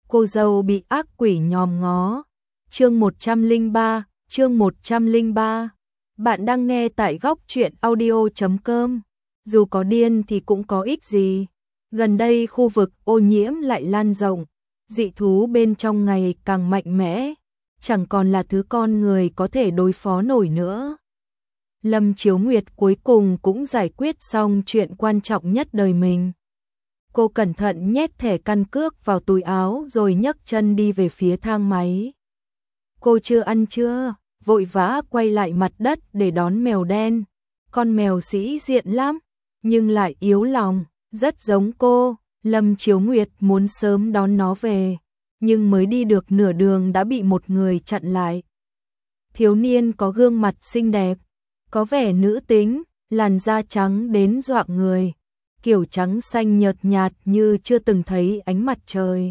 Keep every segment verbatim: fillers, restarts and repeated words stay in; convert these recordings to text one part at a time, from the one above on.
cô dâu bị ác quỷ nhòm ngó. Chương một trăm lẻ ba, chương một trăm lẻ ba. Bạn đang nghe tại góc truyện audio chấm com. Dù có điên thì cũng có ích gì. Gần đây khu vực ô nhiễm lại lan rộng, dị thú bên trong ngày càng mạnh mẽ, chẳng còn là thứ con người có thể đối phó nổi nữa. Lâm Chiếu Nguyệt cuối cùng cũng giải quyết xong chuyện quan trọng nhất đời mình. Cô cẩn thận nhét thẻ căn cước vào túi áo rồi nhấc chân đi về phía thang máy. Cô chưa ăn trưa, vội vã quay lại mặt đất để đón mèo đen. Con mèo sĩ diện lắm, nhưng lại yếu lòng, rất giống cô. Lâm Chiếu Nguyệt muốn sớm đón nó về, nhưng mới đi được nửa đường đã bị một người chặn lại. Thiếu niên có gương mặt xinh đẹp, có vẻ nữ tính, làn da trắng đến dọa người, kiểu trắng xanh nhợt nhạt như chưa từng thấy ánh mặt trời.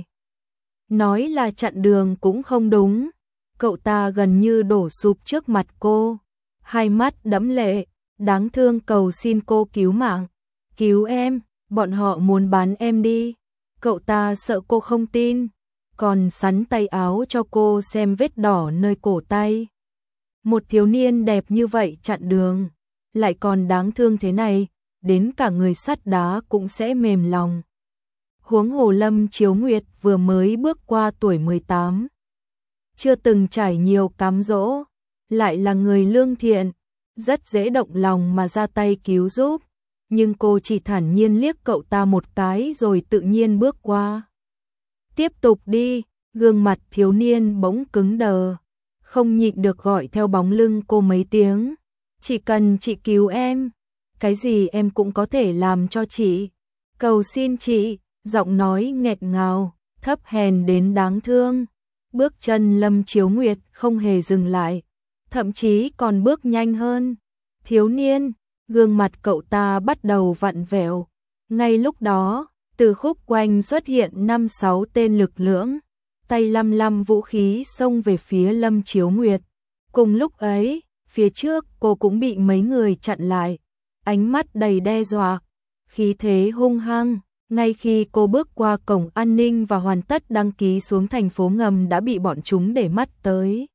Nói là chặn đường cũng không đúng, cậu ta gần như đổ sụp trước mặt cô, hai mắt đẫm lệ, đáng thương cầu xin cô cứu mạng. Cứu em, bọn họ muốn bán em đi. Cậu ta sợ cô không tin, còn sắn tay áo cho cô xem vết đỏ nơi cổ tay. Một thiếu niên đẹp như vậy chặn đường, lại còn đáng thương thế này, đến cả người sắt đá cũng sẽ mềm lòng. Huống hồ Lâm Chiếu Nguyệt vừa mới bước qua tuổi mười tám, chưa từng trải nhiều cám dỗ, lại là người lương thiện, rất dễ động lòng mà ra tay cứu giúp. Nhưng cô chỉ thản nhiên liếc cậu ta một cái rồi tự nhiên bước qua. Tiếp tục đi, gương mặt thiếu niên bỗng cứng đờ, không nhịn được gọi theo bóng lưng cô mấy tiếng. Chỉ cần chị cứu em, cái gì em cũng có thể làm cho chị. Cầu xin chị, giọng nói nghẹt ngào, thấp hèn đến đáng thương. Bước chân Lâm Chiếu Nguyệt không hề dừng lại, thậm chí còn bước nhanh hơn. Thiếu niên, gương mặt cậu ta bắt đầu vặn vẹo. Ngay lúc đó, từ khúc quanh xuất hiện năm sáu tên lực lưỡng, tay lăm lăm vũ khí xông về phía Lâm Chiếu Nguyệt. Cùng lúc ấy, phía trước cô cũng bị mấy người chặn lại, ánh mắt đầy đe dọa, khí thế hung hăng. Ngay khi cô bước qua cổng an ninh và hoàn tất đăng ký xuống thành phố ngầm đã bị bọn chúng để mắt tới.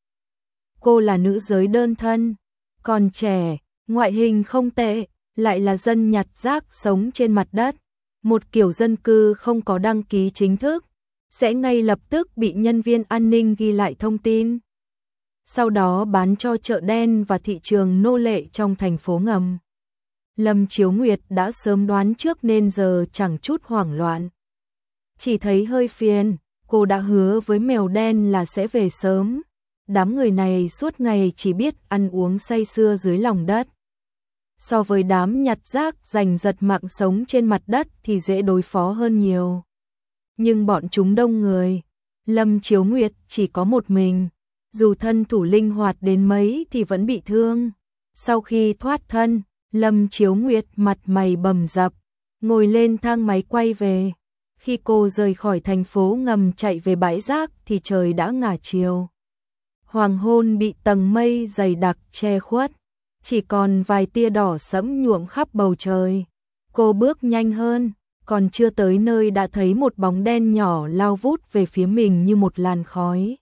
Cô là nữ giới đơn thân, còn trẻ, ngoại hình không tệ, lại là dân nhặt rác sống trên mặt đất. Một kiểu dân cư không có đăng ký chính thức, sẽ ngay lập tức bị nhân viên an ninh ghi lại thông tin. Sau đó bán cho chợ đen và thị trường nô lệ trong thành phố ngầm. Lâm Chiếu Nguyệt đã sớm đoán trước nên giờ chẳng chút hoảng loạn. Chỉ thấy hơi phiền, cô đã hứa với mèo đen là sẽ về sớm. Đám người này suốt ngày chỉ biết ăn uống say sưa dưới lòng đất. So với đám nhặt rác giành giật mạng sống trên mặt đất thì dễ đối phó hơn nhiều. Nhưng bọn chúng đông người, Lâm Chiếu Nguyệt chỉ có một mình, dù thân thủ linh hoạt đến mấy thì vẫn bị thương. Sau khi thoát thân, Lâm Chiếu Nguyệt mặt mày bầm dập, ngồi lên thang máy quay về. Khi cô rời khỏi thành phố ngầm chạy về bãi rác thì trời đã ngả chiều. Hoàng hôn bị tầng mây dày đặc che khuất, chỉ còn vài tia đỏ sẫm nhuộm khắp bầu trời. Cô bước nhanh hơn, còn chưa tới nơi đã thấy một bóng đen nhỏ lao vút về phía mình như một làn khói.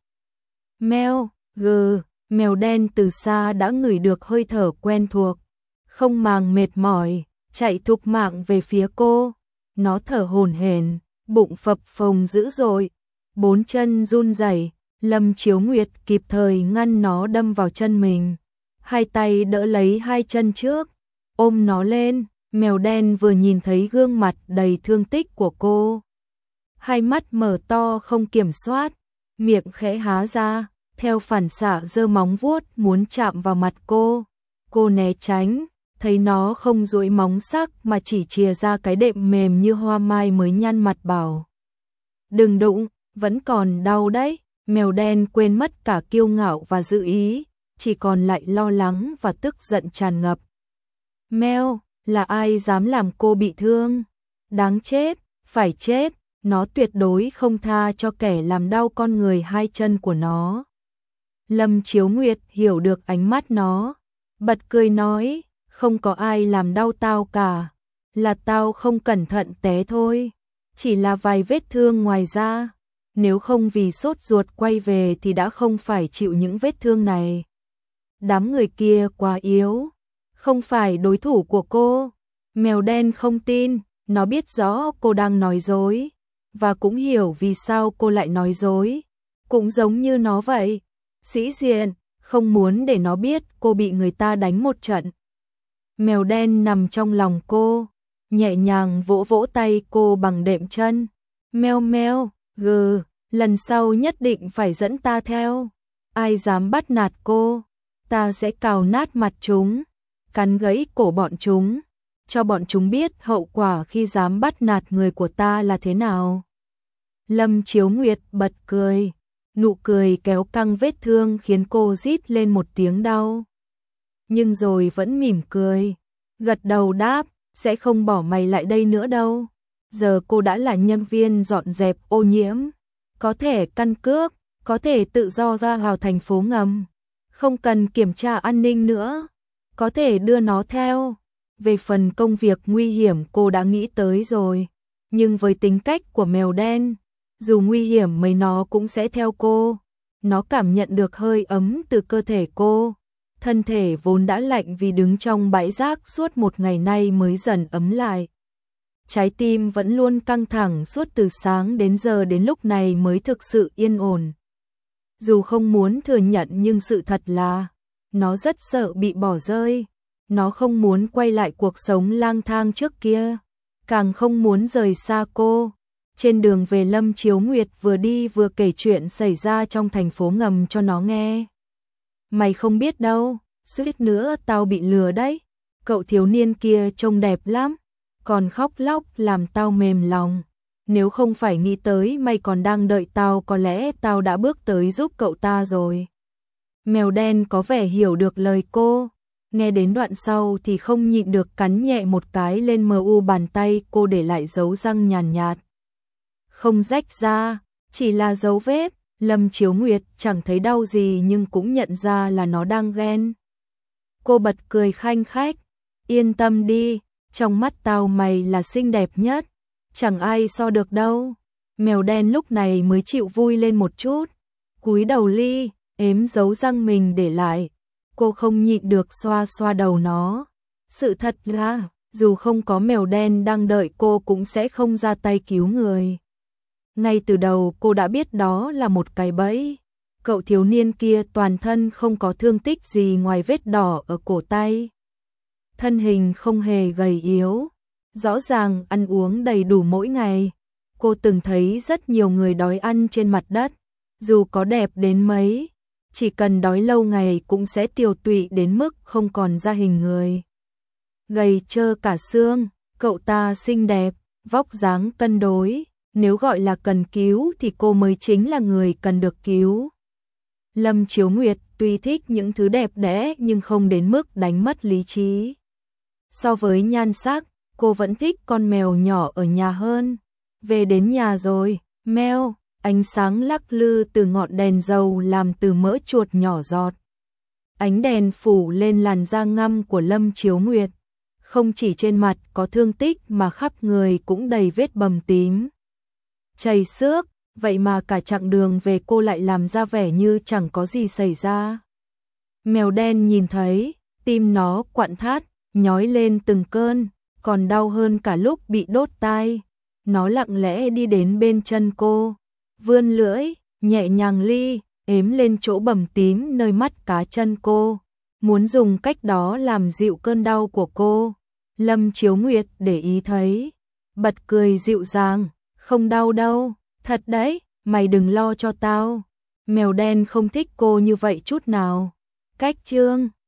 Mèo, gừ, mèo đen từ xa đã ngửi được hơi thở quen thuộc, không màng mệt mỏi, chạy thục mạng về phía cô. Nó thở hổn hển, bụng phập phồng dữ dội, bốn chân run rẩy. Lâm Chiếu Nguyệt kịp thời ngăn nó đâm vào chân mình, hai tay đỡ lấy hai chân trước, ôm nó lên. Mèo đen vừa nhìn thấy gương mặt đầy thương tích của cô, hai mắt mở to không kiểm soát, miệng khẽ há ra, theo phản xạ giơ móng vuốt muốn chạm vào mặt cô. Cô né tránh, thấy nó không duỗi móng sắc mà chỉ chìa ra cái đệm mềm như hoa mai mới nhăn mặt bảo: "Đừng đụng, vẫn còn đau đấy." Mèo đen quên mất cả kiêu ngạo và dự ý, chỉ còn lại lo lắng và tức giận tràn ngập. Mèo, là ai dám làm cô bị thương? Đáng chết, phải chết, nó tuyệt đối không tha cho kẻ làm đau con người hai chân của nó. Lâm Chiếu Nguyệt hiểu được ánh mắt nó, bật cười nói: "Không có ai làm đau tao cả, là tao không cẩn thận té thôi, chỉ là vài vết thương ngoài da." nếu không vì sốt ruột quay về thì đã không phải chịu những vết thương này. Đám người kia quá yếu, không phải đối thủ của cô. Mèo đen không tin, nó biết rõ cô đang nói dối, và cũng hiểu vì sao cô lại nói dối. Cũng giống như nó vậy, sĩ diện, không muốn để nó biết cô bị người ta đánh một trận. Mèo đen nằm trong lòng cô, nhẹ nhàng vỗ vỗ tay cô bằng đệm chân. Meo meo, gừ, lần sau nhất định phải dẫn ta theo. Ai dám bắt nạt cô, ta sẽ cào nát mặt chúng, cắn gãy cổ bọn chúng, cho bọn chúng biết hậu quả khi dám bắt nạt người của ta là thế nào. Lâm Chiếu Nguyệt bật cười, nụ cười kéo căng vết thương khiến cô rít lên một tiếng đau. Nhưng rồi vẫn mỉm cười, gật đầu đáp, sẽ không bỏ mày lại đây nữa đâu. Giờ cô đã là nhân viên dọn dẹp ô nhiễm, có thể căn cước, có thể tự do ra vào thành phố ngầm, không cần kiểm tra an ninh nữa, có thể đưa nó theo. Về phần công việc nguy hiểm cô đã nghĩ tới rồi, nhưng với tính cách của mèo đen, dù nguy hiểm mấy nó cũng sẽ theo cô. Nó cảm nhận được hơi ấm từ cơ thể cô, thân thể vốn đã lạnh vì đứng trong bãi rác suốt một ngày nay mới dần ấm lại. Trái tim vẫn luôn căng thẳng suốt từ sáng đến giờ đến lúc này mới thực sự yên ổn. Dù không muốn thừa nhận nhưng sự thật là, nó rất sợ bị bỏ rơi. Nó không muốn quay lại cuộc sống lang thang trước kia, càng không muốn rời xa cô. Trên đường về Lâm Chiếu Nguyệt vừa đi vừa kể chuyện xảy ra trong thành phố ngầm cho nó nghe. Mày không biết đâu, suýt nữa tao bị lừa đấy. Cậu thiếu niên kia trông đẹp lắm, còn khóc lóc làm tao mềm lòng. Nếu không phải nghĩ tới mày còn đang đợi tao có lẽ tao đã bước tới giúp cậu ta rồi. Mèo đen có vẻ hiểu được lời cô. Nghe đến đoạn sau thì không nhịn được cắn nhẹ một cái lên mờ u bàn tay cô để lại dấu răng nhàn nhạt. Không rách ra, chỉ là dấu vết. Lâm Chiếu Nguyệt chẳng thấy đau gì nhưng cũng nhận ra là nó đang ghen. Cô bật cười khanh khách. Yên tâm đi, trong mắt tao mày là xinh đẹp nhất, chẳng ai so được đâu. Mèo đen lúc này mới chịu vui lên một chút, cúi đầu li, ếm dấu răng mình để lại. Cô không nhịn được xoa xoa đầu nó. Sự thật là, dù không có mèo đen đang đợi cô cũng sẽ không ra tay cứu người. Ngay từ đầu cô đã biết đó là một cái bẫy. Cậu thiếu niên kia toàn thân không có thương tích gì ngoài vết đỏ ở cổ tay. Thân hình không hề gầy yếu, rõ ràng ăn uống đầy đủ mỗi ngày. Cô từng thấy rất nhiều người đói ăn trên mặt đất, dù có đẹp đến mấy, chỉ cần đói lâu ngày cũng sẽ tiều tụy đến mức không còn ra hình người. Gầy trơ cả xương, cậu ta xinh đẹp, vóc dáng cân đối, nếu gọi là cần cứu thì cô mới chính là người cần được cứu. Lâm Chiếu Nguyệt tuy thích những thứ đẹp đẽ nhưng không đến mức đánh mất lý trí. So với nhan sắc, cô vẫn thích con mèo nhỏ ở nhà hơn. Về đến nhà rồi, meo, ánh sáng lắc lư từ ngọn đèn dầu làm từ mỡ chuột nhỏ giọt. Ánh đèn phủ lên làn da ngăm của Lâm Chiếu Nguyệt. Không chỉ trên mặt có thương tích mà khắp người cũng đầy vết bầm tím, chảy xước, vậy mà cả chặng đường về cô lại làm ra vẻ như chẳng có gì xảy ra. Mèo đen nhìn thấy, tim nó quặn thắt, nhói lên từng cơn, còn đau hơn cả lúc bị đốt tai. Nó lặng lẽ đi đến bên chân cô, vươn lưỡi, nhẹ nhàng li, ếm lên chỗ bầm tím nơi mắt cá chân cô, muốn dùng cách đó làm dịu cơn đau của cô. Lâm Chiếu Nguyệt để ý thấy, bật cười dịu dàng, không đau đâu, thật đấy, mày đừng lo cho tao. Mèo đen không thích cô như vậy chút nào. Cách chương